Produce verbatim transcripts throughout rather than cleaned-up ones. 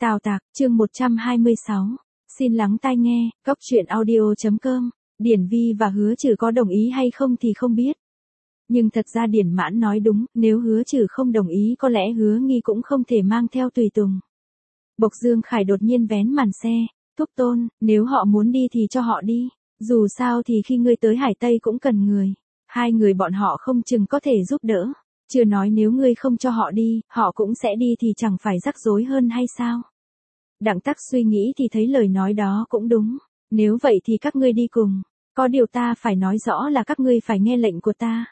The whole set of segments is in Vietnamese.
Tào Tạc, chương một trăm hai mươi sáu. Xin lắng tai nghe, góc truyện audio.com. Điển Vi và Hứa Trừ có đồng ý hay không thì không biết. Nhưng thật ra Điển Mãn nói đúng, nếu Hứa Trừ không đồng ý có lẽ Hứa Nghi cũng không thể mang theo tùy tùng. Bộc Dương Khải đột nhiên vén màn xe, thúc Tôn, nếu họ muốn đi thì cho họ đi, dù sao thì khi ngươi tới Hải Tây cũng cần người. Hai người bọn họ không chừng có thể giúp đỡ. Chưa nói nếu ngươi không cho họ đi, họ cũng sẽ đi thì chẳng phải rắc rối hơn hay sao? Đặng Tắc suy nghĩ thì thấy lời nói đó cũng đúng. Nếu vậy thì các ngươi đi cùng. Có điều ta phải nói rõ là các ngươi phải nghe lệnh của ta.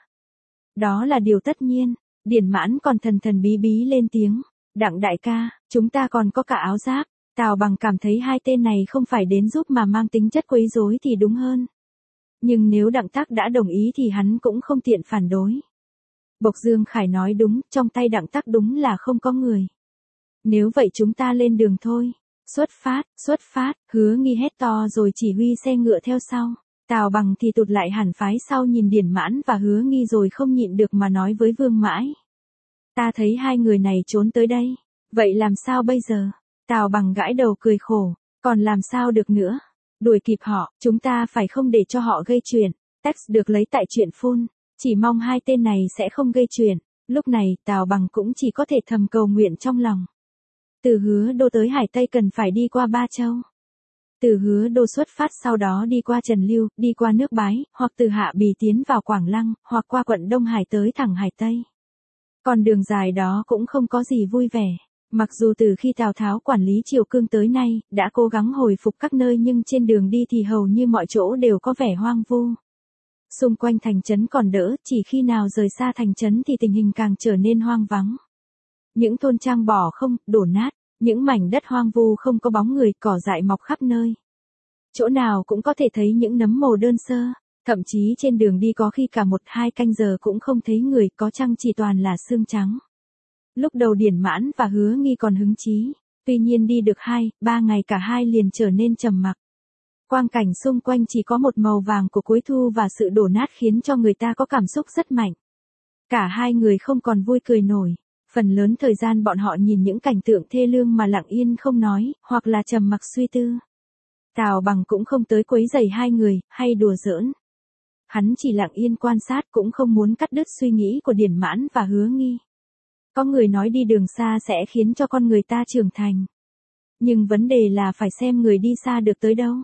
Đó là điều tất nhiên. Điển Mãn còn thần thần bí bí lên tiếng. Đặng đại ca, chúng ta còn có cả áo giáp. Tào Bằng cảm thấy hai tên này không phải đến giúp mà mang tính chất quấy rối thì đúng hơn. Nhưng nếu Đặng Tắc đã đồng ý thì hắn cũng không tiện phản đối. Bộc Dương Khải nói đúng, trong tay Đặng Tắc đúng là không có người. Nếu vậy chúng ta lên đường thôi. Xuất phát, xuất phát, Hứa Nghi hét to rồi chỉ huy xe ngựa theo sau. Tào Bằng thì tụt lại hẳn phái sau nhìn Điển Mãn và Hứa Nghi rồi không nhịn được mà nói với Vương Mãi. Ta thấy hai người này trốn tới đây. Vậy làm sao bây giờ? Tào Bằng gãi đầu cười khổ. Còn làm sao được nữa? Đuổi kịp họ, chúng ta phải không để cho họ gây chuyện. Text được lấy tại truyện phun. Chỉ mong hai tên này sẽ không gây chuyện. Lúc này Tào Bằng cũng chỉ có thể thầm cầu nguyện trong lòng. Từ Hứa Đô tới Hải Tây cần phải đi qua Ba Châu. Từ Hứa Đô xuất phát sau đó đi qua Trần Lưu, đi qua nước Bái, hoặc từ Hạ Bì tiến vào Quảng Lăng, hoặc qua quận Đông Hải tới thẳng Hải Tây. Còn đường dài đó cũng không có gì vui vẻ. Mặc dù từ khi Tào Tháo quản lý Triều Cương tới nay, đã cố gắng hồi phục các nơi nhưng trên đường đi thì hầu như mọi chỗ đều có vẻ hoang vu. Xung quanh thành trấn còn đỡ, chỉ khi nào rời xa thành trấn thì tình hình càng trở nên hoang vắng. Những thôn trang bỏ không, đổ nát, những mảnh đất hoang vu không có bóng người, cỏ dại mọc khắp nơi. Chỗ nào cũng có thể thấy những nấm mồ đơn sơ, thậm chí trên đường đi có khi cả một hai canh giờ cũng không thấy người, có chăng chỉ toàn là xương trắng. Lúc đầu Điển Mãn và Hứa Nghi còn hứng chí, tuy nhiên đi được hai, ba ngày cả hai liền trở nên trầm mặc. Quang cảnh xung quanh chỉ có một màu vàng của cuối thu và sự đổ nát khiến cho người ta có cảm xúc rất mạnh. Cả hai người không còn vui cười nổi. Phần lớn thời gian bọn họ nhìn những cảnh tượng thê lương mà lặng yên không nói, hoặc là trầm mặc suy tư. Tào Bằng cũng không tới quấy rầy hai người, hay đùa giỡn. Hắn chỉ lặng yên quan sát cũng không muốn cắt đứt suy nghĩ của Điển Mãn và Hứa Nghi. Có người nói đi đường xa sẽ khiến cho con người ta trưởng thành. Nhưng vấn đề là phải xem người đi xa được tới đâu.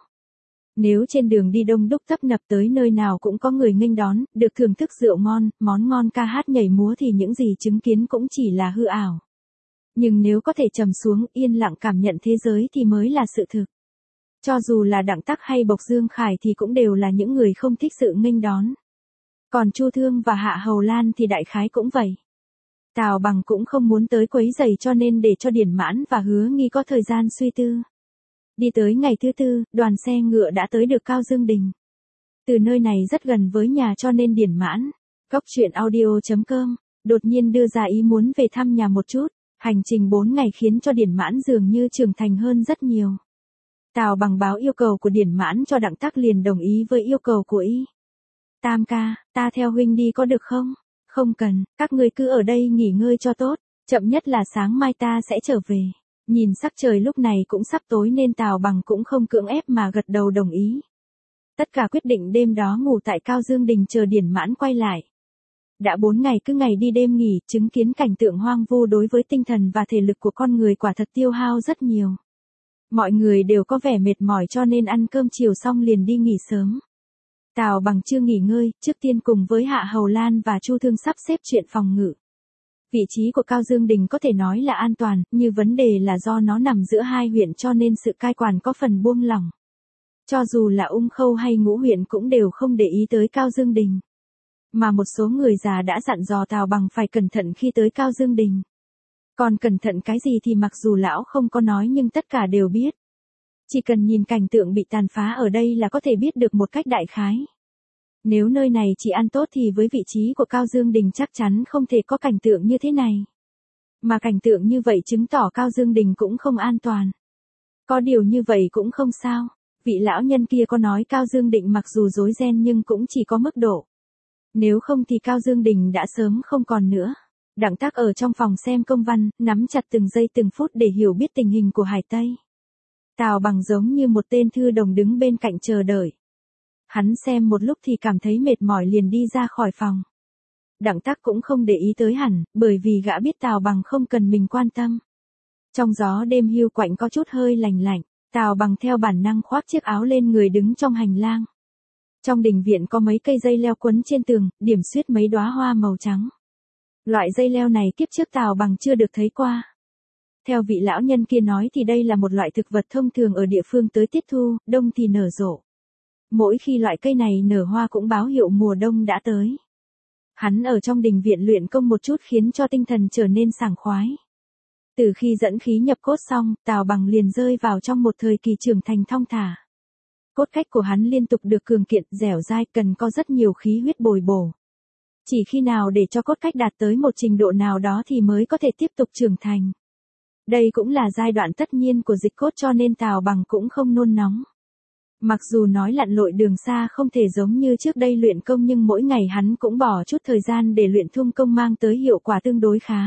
Nếu trên đường đi đông đúc tấp nập tới nơi nào cũng có người nghênh đón, được thưởng thức rượu ngon, món ngon ca hát nhảy múa thì những gì chứng kiến cũng chỉ là hư ảo. Nhưng nếu có thể trầm xuống, yên lặng cảm nhận thế giới thì mới là sự thực. Cho dù là Đặng Tắc hay Bộc Dương Khải thì cũng đều là những người không thích sự nghênh đón. Còn Chu Thương và Hạ Hầu Lan thì đại khái cũng vậy. Tào Bằng cũng không muốn tới quấy rầy cho nên để cho Điển Mãn và Hứa Nghi có thời gian suy tư. Đi tới ngày thứ tư, đoàn xe ngựa đã tới được Cao Dương Đình. Từ nơi này rất gần với nhà cho nên Điển Mãn, góc truyện audio.com, đột nhiên đưa ra ý muốn về thăm nhà một chút. Hành trình bốn ngày khiến cho Điển Mãn dường như trưởng thành hơn rất nhiều. Tào Bằng báo yêu cầu của Điển Mãn cho Đặng Tắc liền đồng ý với yêu cầu của y. Tam ca, ta theo huynh đi có được không? Không cần, các ngươi cứ ở đây nghỉ ngơi cho tốt, chậm nhất là sáng mai ta sẽ trở về. Nhìn sắc trời lúc này cũng sắp tối nên Tào Bằng cũng không cưỡng ép mà gật đầu đồng ý. Tất cả quyết định đêm đó ngủ tại Cao Dương Đình chờ Điển Mãn quay lại. Đã bốn ngày cứ ngày đi đêm nghỉ, chứng kiến cảnh tượng hoang vu đối với tinh thần và thể lực của con người quả thật tiêu hao rất nhiều. Mọi người đều có vẻ mệt mỏi cho nên ăn cơm chiều xong liền đi nghỉ sớm. Tào Bằng chưa nghỉ ngơi, trước tiên cùng với Hạ Hầu Lan và Chu Thương sắp xếp chuyện phòng ngự. Vị trí của Cao Dương Đình có thể nói là an toàn, như vấn đề là do nó nằm giữa hai huyện cho nên sự cai quản có phần buông lỏng. Cho dù là Ung Khâu hay Ngũ huyện cũng đều không để ý tới Cao Dương Đình. Mà một số người già đã dặn dò Tào Bằng phải cẩn thận khi tới Cao Dương Đình. Còn cẩn thận cái gì thì mặc dù lão không có nói nhưng tất cả đều biết. Chỉ cần nhìn cảnh tượng bị tàn phá ở đây là có thể biết được một cách đại khái. Nếu nơi này chỉ ăn tốt thì với vị trí của Cao Dương Đình chắc chắn không thể có cảnh tượng như thế này. Mà cảnh tượng như vậy chứng tỏ Cao Dương Đình cũng không an toàn. Có điều như vậy cũng không sao. Vị lão nhân kia có nói Cao Dương Định mặc dù rối ren nhưng cũng chỉ có mức độ. Nếu không thì Cao Dương Đình đã sớm không còn nữa. Đặng Tắc ở trong phòng xem công văn, nắm chặt từng giây từng phút để hiểu biết tình hình của Hải Tây. Tào Bằng giống như một tên thư đồng đứng bên cạnh chờ đợi. Hắn xem một lúc thì cảm thấy mệt mỏi liền đi ra khỏi phòng. Đặng Tắc cũng không để ý tới hẳn, bởi vì gã biết Tào Bằng không cần mình quan tâm. Trong gió đêm hiu quạnh có chút hơi lành lạnh, Tào Bằng theo bản năng khoác chiếc áo lên người đứng trong hành lang. Trong đình viện có mấy cây dây leo quấn trên tường, điểm xuyết mấy đóa hoa màu trắng. Loại dây leo này kiếp trước Tào Bằng chưa được thấy qua. Theo vị lão nhân kia nói thì đây là một loại thực vật thông thường ở địa phương tới tiết thu, đông thì nở rộ. Mỗi khi loại cây này nở hoa cũng báo hiệu mùa đông đã tới. Hắn ở trong đình viện luyện công một chút khiến cho tinh thần trở nên sảng khoái. Từ khi dẫn khí nhập cốt xong, Tào Bằng liền rơi vào trong một thời kỳ trưởng thành thong thả. Cốt cách của hắn liên tục được cường kiện, dẻo dai, cần có rất nhiều khí huyết bồi bổ. Chỉ khi nào để cho cốt cách đạt tới một trình độ nào đó thì mới có thể tiếp tục trưởng thành. Đây cũng là giai đoạn tất nhiên của dịch cốt cho nên Tào Bằng cũng không nôn nóng. Mặc dù nói lặn lội đường xa không thể giống như trước đây luyện công nhưng mỗi ngày hắn cũng bỏ chút thời gian để luyện thung công mang tới hiệu quả tương đối khá.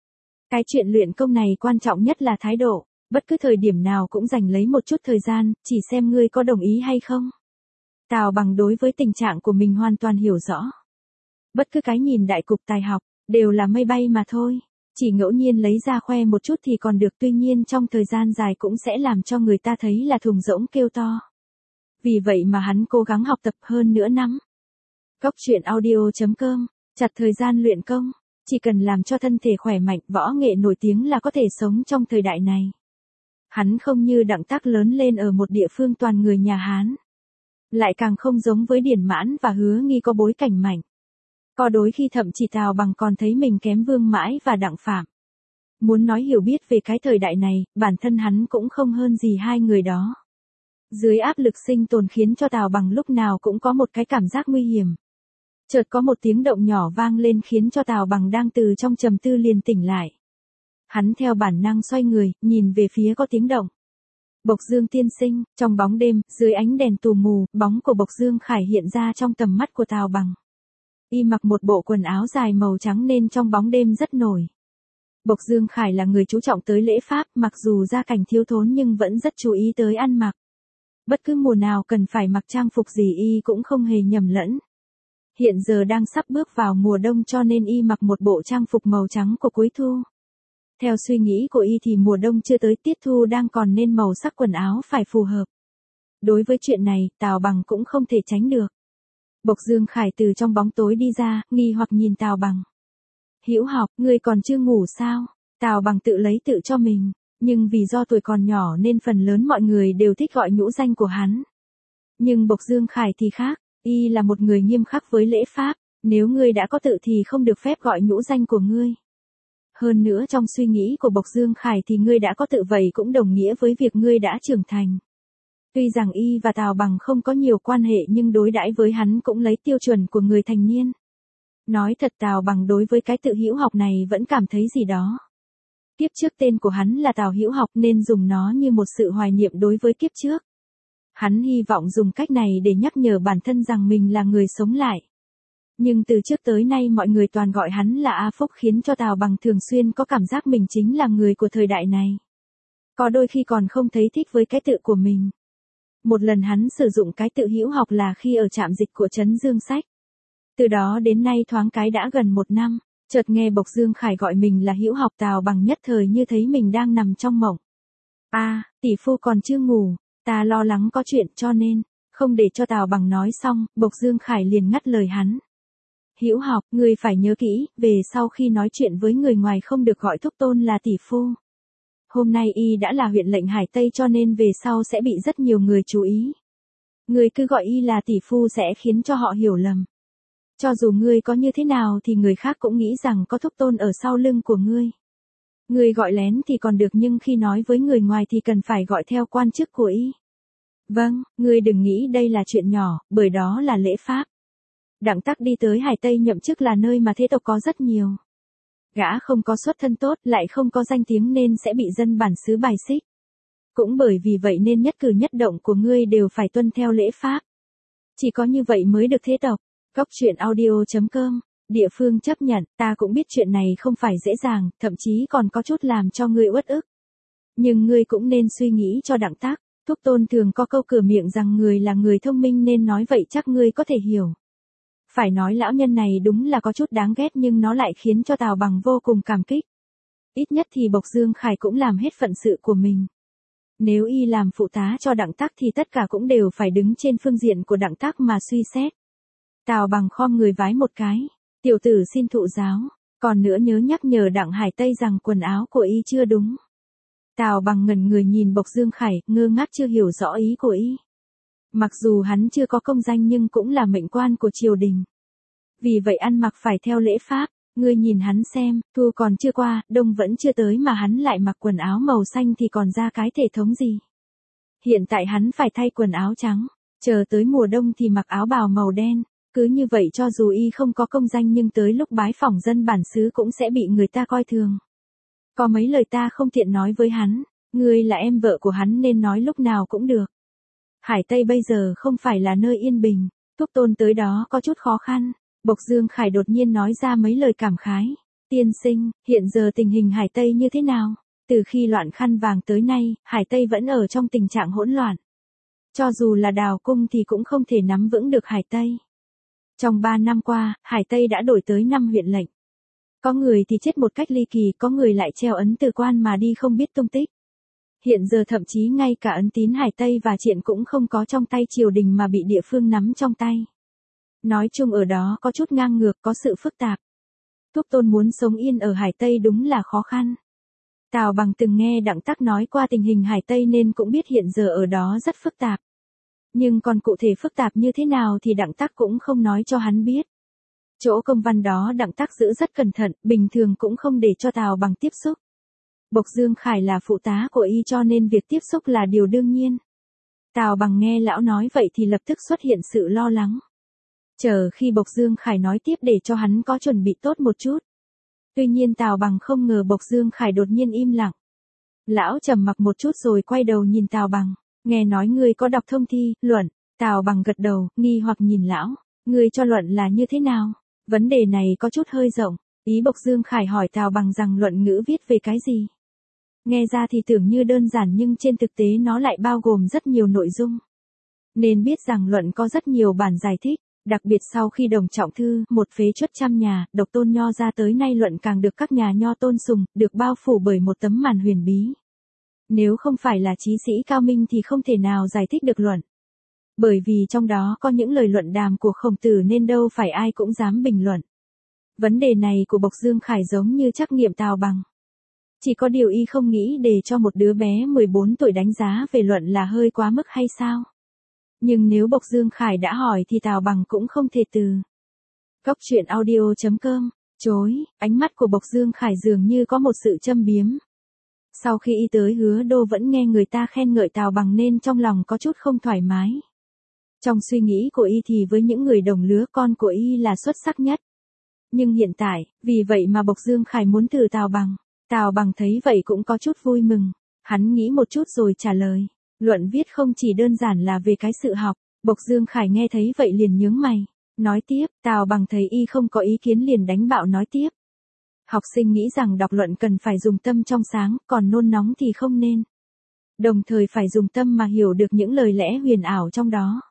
Cái chuyện luyện công này quan trọng nhất là thái độ, bất cứ thời điểm nào cũng dành lấy một chút thời gian, chỉ xem ngươi có đồng ý hay không. Tào Bằng đối với tình trạng của mình hoàn toàn hiểu rõ. Bất cứ cái nhìn đại cục tài học, đều là mây bay mà thôi. Chỉ ngẫu nhiên lấy ra khoe một chút thì còn được, tuy nhiên trong thời gian dài cũng sẽ làm cho người ta thấy là thùng rỗng kêu to. Vì vậy mà hắn cố gắng học tập hơn nửa năm. Cóc truyện audio chấm com, chặt thời gian luyện công, chỉ cần làm cho thân thể khỏe mạnh, võ nghệ nổi tiếng là có thể sống trong thời đại này. Hắn không như Đặng Tắc lớn lên ở một địa phương toàn người nhà Hán. Lại càng không giống với Điển Mãn và Hứa Nghi có bối cảnh mạnh. Có đôi khi thậm chí Tào Bằng còn thấy mình kém Vương Mãi và Đặng Phạm. Muốn nói hiểu biết về cái thời đại này, bản thân hắn cũng không hơn gì hai người đó. Dưới áp lực sinh tồn khiến cho Tào Bằng lúc nào cũng có một cái cảm giác nguy hiểm. Chợt có một tiếng động nhỏ vang lên khiến cho Tào Bằng đang từ trong trầm tư liền tỉnh lại. Hắn theo bản năng xoay người, nhìn về phía có tiếng động. Bộc Dương tiên sinh, trong bóng đêm, dưới ánh đèn tù mù, bóng của Bộc Dương Khải hiện ra trong tầm mắt của Tào Bằng. Y mặc một bộ quần áo dài màu trắng nên trong bóng đêm rất nổi. Bộc Dương Khải là người chú trọng tới lễ pháp, mặc dù gia cảnh thiếu thốn nhưng vẫn rất chú ý tới ăn mặc. Bất cứ mùa nào cần phải mặc trang phục gì y cũng không hề nhầm lẫn. Hiện giờ đang sắp bước vào mùa đông cho nên y mặc một bộ trang phục màu trắng của cuối thu. Theo suy nghĩ của y thì mùa đông chưa tới, tiết thu đang còn nên màu sắc quần áo phải phù hợp. Đối với chuyện này, Tào Bằng cũng không thể tránh được. Bộc Dương Khải từ trong bóng tối đi ra, nghi hoặc nhìn Tào Bằng. Hữu Học, ngươi còn chưa ngủ sao? Tào Bằng tự lấy tự cho mình, nhưng vì do tuổi còn nhỏ nên phần lớn mọi người đều thích gọi nhũ danh của hắn. Nhưng Bộc Dương Khải thì khác, y là một người nghiêm khắc với lễ pháp, nếu ngươi đã có tự thì không được phép gọi nhũ danh của ngươi. Hơn nữa trong suy nghĩ của Bộc Dương Khải thì ngươi đã có tự vậy cũng đồng nghĩa với việc ngươi đã trưởng thành. Tuy rằng y và Tào Bằng không có nhiều quan hệ nhưng đối đãi với hắn cũng lấy tiêu chuẩn của người thành niên. Nói thật Tào Bằng đối với cái tự hữu học này vẫn cảm thấy gì đó. Kiếp trước tên của hắn là Tào Hữu Học nên dùng nó như một sự hoài niệm đối với kiếp trước. Hắn hy vọng dùng cách này để nhắc nhở bản thân rằng mình là người sống lại. Nhưng từ trước tới nay mọi người toàn gọi hắn là A Phúc khiến cho Tào Bằng thường xuyên có cảm giác mình chính là người của thời đại này. Có đôi khi còn không thấy thích với cái tự của mình. Một lần hắn sử dụng cái tự hữu học là khi ở trạm dịch của Trấn Dương Sách. Từ đó đến nay thoáng cái đã gần một năm, chợt nghe Bộc Dương Khải gọi mình là Hữu Học, Tào Bằng nhất thời như thấy mình đang nằm trong mộng. A, à, tỷ phu còn chưa ngủ, ta lo lắng có chuyện cho nên, không để cho Tào Bằng nói xong, Bộc Dương Khải liền ngắt lời hắn. Hữu Học, ngươi phải nhớ kỹ, về sau khi nói chuyện với người ngoài không được gọi thúc tôn là tỷ phu. Hôm nay y đã là huyện lệnh Hải Tây cho nên về sau sẽ bị rất nhiều người chú ý. Ngươi cứ gọi y là tỷ phu sẽ khiến cho họ hiểu lầm. Cho dù ngươi có như thế nào thì người khác cũng nghĩ rằng có thúc tôn ở sau lưng của ngươi. Ngươi gọi lén thì còn được nhưng khi nói với người ngoài thì cần phải gọi theo quan chức của y. Vâng, ngươi đừng nghĩ đây là chuyện nhỏ, bởi đó là lễ pháp. Đặng Tắc đi tới Hải Tây nhậm chức là nơi mà thế tộc có rất nhiều. Gã không có xuất thân tốt lại không có danh tiếng nên sẽ bị dân bản xứ bài xích. Cũng bởi vì vậy nên nhất cử nhất động của ngươi đều phải tuân theo lễ pháp. Chỉ có như vậy mới được thế tộc. Cóc truyện audio chấm com Địa phương chấp nhận, ta cũng biết chuyện này không phải dễ dàng, thậm chí còn có chút làm cho ngươi uất ức. Nhưng ngươi cũng nên suy nghĩ cho Đặng Tác. Thúc Tôn thường có câu cửa miệng rằng người là người thông minh nên nói vậy chắc ngươi có thể hiểu. Phải nói lão nhân này đúng là có chút đáng ghét nhưng nó lại khiến cho Tào Bằng vô cùng cảm kích. Ít nhất thì Bộc Dương Khải cũng làm hết phận sự của mình. Nếu y làm phụ tá cho Đặng Tác thì tất cả cũng đều phải đứng trên phương diện của Đặng Tác mà suy xét. Tào Bằng khom người vái một cái. Tiểu tử xin thụ giáo, còn nữa nhớ nhắc nhở Đặng Hải Tây rằng quần áo của y chưa đúng. Tào Bằng ngẩn người nhìn Bộc Dương Khải, ngơ ngác chưa hiểu rõ ý của y. Mặc dù hắn chưa có công danh nhưng cũng là mệnh quan của triều đình. Vì vậy ăn mặc phải theo lễ pháp, ngươi nhìn hắn xem, thu còn chưa qua, đông vẫn chưa tới mà hắn lại mặc quần áo màu xanh thì còn ra cái thể thống gì. Hiện tại hắn phải thay quần áo trắng, chờ tới mùa đông thì mặc áo bào màu đen. Cứ như vậy cho dù y không có công danh nhưng tới lúc bái phỏng dân bản xứ cũng sẽ bị người ta coi thường. Có mấy lời ta không tiện nói với hắn, ngươi là em vợ của hắn nên nói lúc nào cũng được. Hải Tây bây giờ không phải là nơi yên bình, Thúc Tôn tới đó có chút khó khăn. Bộc Dương Khải đột nhiên nói ra mấy lời cảm khái. Tiên sinh, hiện giờ tình hình Hải Tây như thế nào? Từ khi loạn khăn vàng tới nay, Hải Tây vẫn ở trong tình trạng hỗn loạn. Cho dù là Đào Cung thì cũng không thể nắm vững được Hải Tây. Trong ba năm qua, Hải Tây đã đổi tới năm huyện lệnh. Có người thì chết một cách ly kỳ, có người lại treo ấn từ quan mà đi không biết tung tích. Hiện giờ thậm chí ngay cả ấn tín Hải Tây và triện cũng không có trong tay triều đình mà bị địa phương nắm trong tay. Nói chung ở đó có chút ngang ngược, có sự phức tạp. Thúc Tôn muốn sống yên ở Hải Tây đúng là khó khăn. Tào Bằng từng nghe Đặng Tác nói qua tình hình Hải Tây nên cũng biết hiện giờ ở đó rất phức tạp. Nhưng còn cụ thể phức tạp như thế nào thì Đặng Tác cũng không nói cho hắn biết. Chỗ công văn đó Đặng Tác giữ rất cẩn thận, bình thường cũng không để cho Tào Bằng tiếp xúc. Bộc Dương Khải là phụ tá của y cho nên việc tiếp xúc là điều đương nhiên. Tào Bằng nghe lão nói vậy thì lập tức xuất hiện sự lo lắng. Chờ khi Bộc Dương Khải nói tiếp để cho hắn có chuẩn bị tốt một chút. Tuy nhiên Tào Bằng không ngờ Bộc Dương Khải đột nhiên im lặng. Lão trầm mặc một chút rồi quay đầu nhìn Tào Bằng. Nghe nói ngươi có đọc thông thi, luận. Tào Bằng gật đầu, nghi hoặc nhìn lão. Ngươi cho luận là như thế nào? Vấn đề này có chút hơi rộng. Ý Bộc Dương Khải hỏi Tào Bằng rằng luận ngữ viết về cái gì? Nghe ra thì tưởng như đơn giản nhưng trên thực tế nó lại bao gồm rất nhiều nội dung. Nên biết rằng luận có rất nhiều bản giải thích. Đặc biệt sau khi Đồng Trọng Thư, một phế truất trăm nhà, độc tôn nho ra tới nay luận càng được các nhà nho tôn sùng, được bao phủ bởi một tấm màn huyền bí. Nếu không phải là trí sĩ cao minh thì không thể nào giải thích được luận. Bởi vì trong đó có những lời luận đàm của Khổng Tử nên đâu phải ai cũng dám bình luận. Vấn đề này của Bộc Dương Khải giống như trắc nghiệm Tào Bằng. Chỉ có điều y không nghĩ để cho một đứa bé mười bốn tuổi đánh giá về luận là hơi quá mức hay sao? Nhưng nếu Bộc Dương Khải đã hỏi thì Tào Bằng cũng không thể từ. Cốc truyện audio chấm com, chối, ánh mắt của Bộc Dương Khải dường như có một sự châm biếm. Sau khi y tới Hứa Đô vẫn nghe người ta khen ngợi Tào Bằng nên trong lòng có chút không thoải mái. Trong suy nghĩ của y thì với những người đồng lứa con của y là xuất sắc nhất. Nhưng hiện tại, vì vậy mà Bộc Dương Khải muốn thử Tào Bằng. Tào Bằng thấy vậy cũng có chút vui mừng. Hắn nghĩ một chút rồi trả lời. Luận viết không chỉ đơn giản là về cái sự học. Bộc Dương Khải nghe thấy vậy liền nhướng mày. Nói tiếp, Tào Bằng thấy y không có ý kiến liền đánh bạo nói tiếp. Học sinh nghĩ rằng đọc luận cần phải dùng tâm trong sáng, còn nôn nóng thì không nên. Đồng thời phải dùng tâm mà hiểu được những lời lẽ huyền ảo trong đó.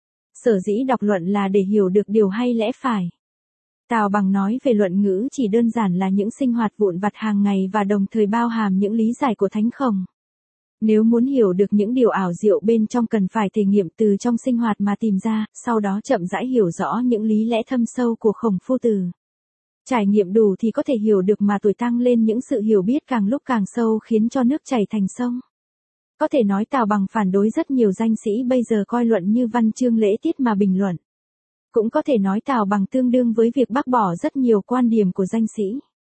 Sở dĩ đọc luận là để hiểu được điều hay lẽ phải. Tào Bằng nói về luận ngữ chỉ đơn giản là những sinh hoạt vụn vặt hàng ngày và đồng thời bao hàm những lý giải của Thánh Khổng. Nếu muốn hiểu được những điều ảo diệu bên trong cần phải thể nghiệm từ trong sinh hoạt mà tìm ra, sau đó chậm rãi hiểu rõ những lý lẽ thâm sâu của Khổng Phu Tử. Trải nghiệm đủ thì có thể hiểu được mà tuổi tăng lên những sự hiểu biết càng lúc càng sâu khiến cho nước chảy thành sông. Có thể nói Tào Bằng phản đối rất nhiều danh sĩ bây giờ coi luận như văn chương lễ tiết mà bình luận. Cũng có thể nói Tào Bằng tương đương với việc bác bỏ rất nhiều quan điểm của danh sĩ.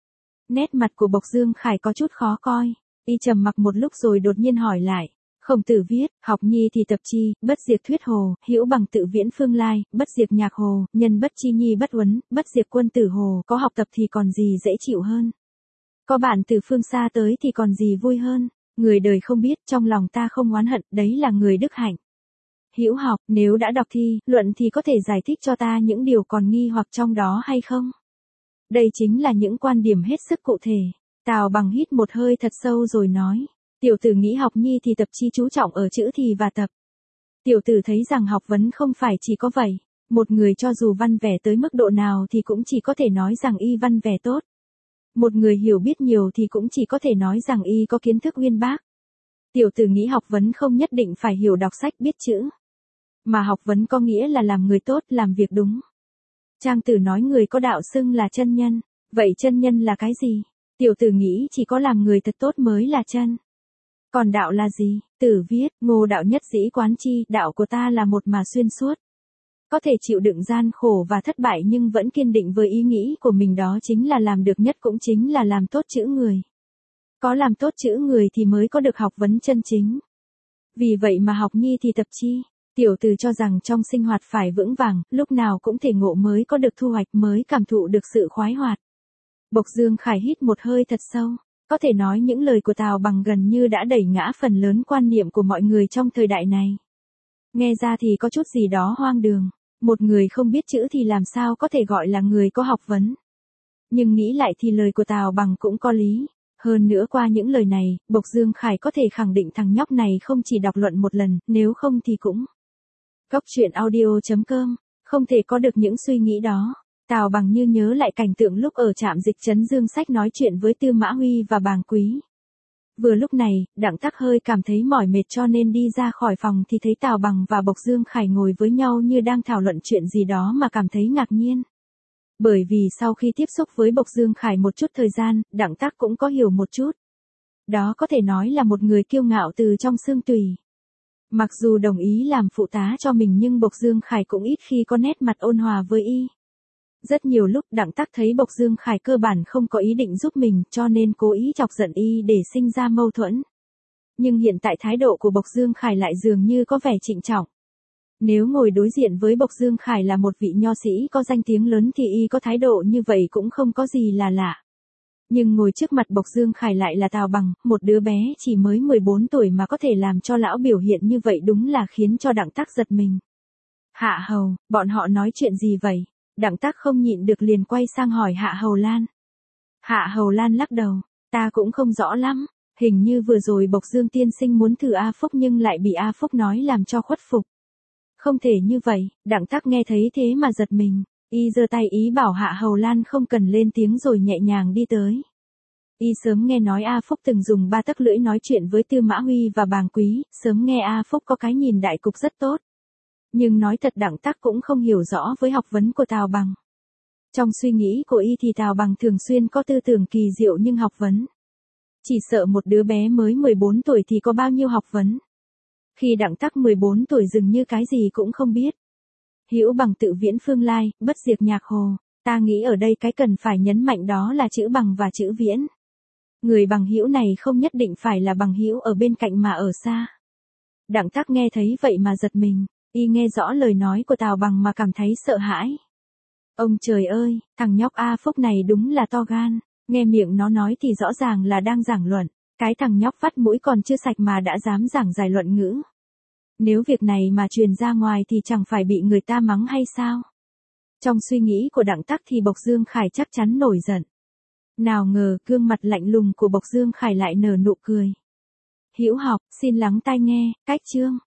Nét mặt của Bộc Dương Khải có chút khó coi. Y trầm mặc một lúc rồi đột nhiên hỏi lại. Khổng Tử viết, học nhi thì tập chi, bất diệt thuyết hồ, hữu bằng tự viễn phương lai, bất diệt nhạc hồ, nhân bất chi nhi bất huấn, bất diệt quân tử hồ, có học tập thì còn gì dễ chịu hơn. Có bạn từ phương xa tới thì còn gì vui hơn. Người đời không biết, trong lòng ta không oán hận, đấy là người đức hạnh. Hữu học, nếu đã đọc thi, luận thì có thể giải thích cho ta những điều còn nghi hoặc trong đó hay không? Đây chính là những quan điểm hết sức cụ thể. Tào Bằng hít một hơi thật sâu rồi nói. Tiểu tử nghĩ học nhi thì tập chi chú trọng ở chữ thì và tập. Tiểu tử thấy rằng học vấn không phải chỉ có vậy. Một người cho dù văn vẻ tới mức độ nào thì cũng chỉ có thể nói rằng y văn vẻ tốt. Một người hiểu biết nhiều thì cũng chỉ có thể nói rằng y có kiến thức uyên bác. Tiểu tử nghĩ học vấn không nhất định phải hiểu đọc sách biết chữ. Mà học vấn có nghĩa là làm người tốt, làm việc đúng. Trang Tử nói người có đạo xưng là chân nhân. Vậy chân nhân là cái gì? Tiểu tử nghĩ chỉ có làm người thật tốt mới là chân. Còn đạo là gì? Tử viết, Ngô đạo nhất dĩ quán chi, đạo của ta là một mà xuyên suốt. Có thể chịu đựng gian khổ và thất bại nhưng vẫn kiên định với ý nghĩ của mình, đó chính là làm được nhất, cũng chính là làm tốt chữ người. Có làm tốt chữ người thì mới có được học vấn chân chính. Vì vậy mà học nhi thì tập chi. Tiểu tử cho rằng trong sinh hoạt phải vững vàng, lúc nào cũng thể ngộ mới có được thu hoạch, mới cảm thụ được sự khoái hoạt. Bộc Dương Khải hít một hơi thật sâu. Có thể nói những lời của Tào Bằng gần như đã đẩy ngã phần lớn quan niệm của mọi người trong thời đại này. Nghe ra thì có chút gì đó hoang đường. Một người không biết chữ thì làm sao có thể gọi là người có học vấn. Nhưng nghĩ lại thì lời của Tào Bằng cũng có lý. Hơn nữa qua những lời này, Bộc Dương Khải có thể khẳng định thằng nhóc này không chỉ đọc luận một lần, nếu không thì cũng. Góc truyện audio chấm com, không thể có được những suy nghĩ đó. Tào Bằng như nhớ lại cảnh tượng lúc ở trạm dịch trấn Dương Sách nói chuyện với Tư Mã Huy và Bàng Quý. Vừa lúc này, Đặng Tắc hơi cảm thấy mỏi mệt cho nên đi ra khỏi phòng thì thấy Tào Bằng và Bộc Dương Khải ngồi với nhau như đang thảo luận chuyện gì đó mà cảm thấy ngạc nhiên. Bởi vì sau khi tiếp xúc với Bộc Dương Khải một chút thời gian, Đặng Tắc cũng có hiểu một chút. Đó có thể nói là một người kiêu ngạo từ trong xương tủy. Mặc dù đồng ý làm phụ tá cho mình nhưng Bộc Dương Khải cũng ít khi có nét mặt ôn hòa với y. Rất nhiều lúc Đặng Tắc thấy Bộc Dương Khải cơ bản không có ý định giúp mình cho nên cố ý chọc giận y để sinh ra mâu thuẫn. Nhưng hiện tại thái độ của Bộc Dương Khải lại dường như có vẻ trịnh trọng. Nếu ngồi đối diện với Bộc Dương Khải là một vị nho sĩ có danh tiếng lớn thì y có thái độ như vậy cũng không có gì là lạ. Nhưng ngồi trước mặt Bộc Dương Khải lại là Tào Bằng, một đứa bé chỉ mới mười bốn tuổi mà có thể làm cho lão biểu hiện như vậy đúng là khiến cho Đặng Tắc giật mình. Hạ Hầu, bọn họ nói chuyện gì vậy? Đặng Tắc không nhịn được liền quay sang hỏi Hạ Hầu Lan. Hạ Hầu Lan lắc đầu, ta cũng không rõ lắm, hình như vừa rồi Bộc Dương tiên sinh muốn thử A Phúc nhưng lại bị A Phúc nói làm cho khuất phục. Không thể như vậy, Đặng Tắc nghe thấy thế mà giật mình, y giơ tay ý bảo Hạ Hầu Lan không cần lên tiếng rồi nhẹ nhàng đi tới. Y sớm nghe nói A Phúc từng dùng ba tấc lưỡi nói chuyện với Tư Mã Huy và Bàng Quý, sớm nghe A Phúc có cái nhìn đại cục rất tốt. Nhưng nói thật Đặng Tắc cũng không hiểu rõ với học vấn của Tào Bằng. Trong suy nghĩ của y thì Tào Bằng thường xuyên có tư tưởng kỳ diệu nhưng học vấn. Chỉ sợ một đứa bé mới mười bốn tuổi thì có bao nhiêu học vấn. Khi Đặng Tắc mười bốn tuổi dường như cái gì cũng không biết. Hữu bằng tự viễn phương lai, bất diệt nhạc hồ, ta nghĩ ở đây cái cần phải nhấn mạnh đó là chữ bằng và chữ viễn. Người bằng hữu này không nhất định phải là bằng hữu ở bên cạnh mà ở xa. Đặng Tắc nghe thấy vậy mà giật mình, y nghe rõ lời nói của Tào Bằng mà cảm thấy sợ hãi. Ông trời ơi, thằng nhóc A Phúc này đúng là to gan, nghe miệng nó nói thì rõ ràng là đang giảng luận, cái thằng nhóc vắt mũi còn chưa sạch mà đã dám giảng giải luận ngữ. Nếu việc này mà truyền ra ngoài thì chẳng phải bị người ta mắng hay sao? Trong suy nghĩ của Đặng Tắc thì Bộc Dương Khải chắc chắn nổi giận. Nào ngờ gương mặt lạnh lùng của Bộc Dương Khải lại nở nụ cười. Hữu học, xin lắng tai nghe, cách chương.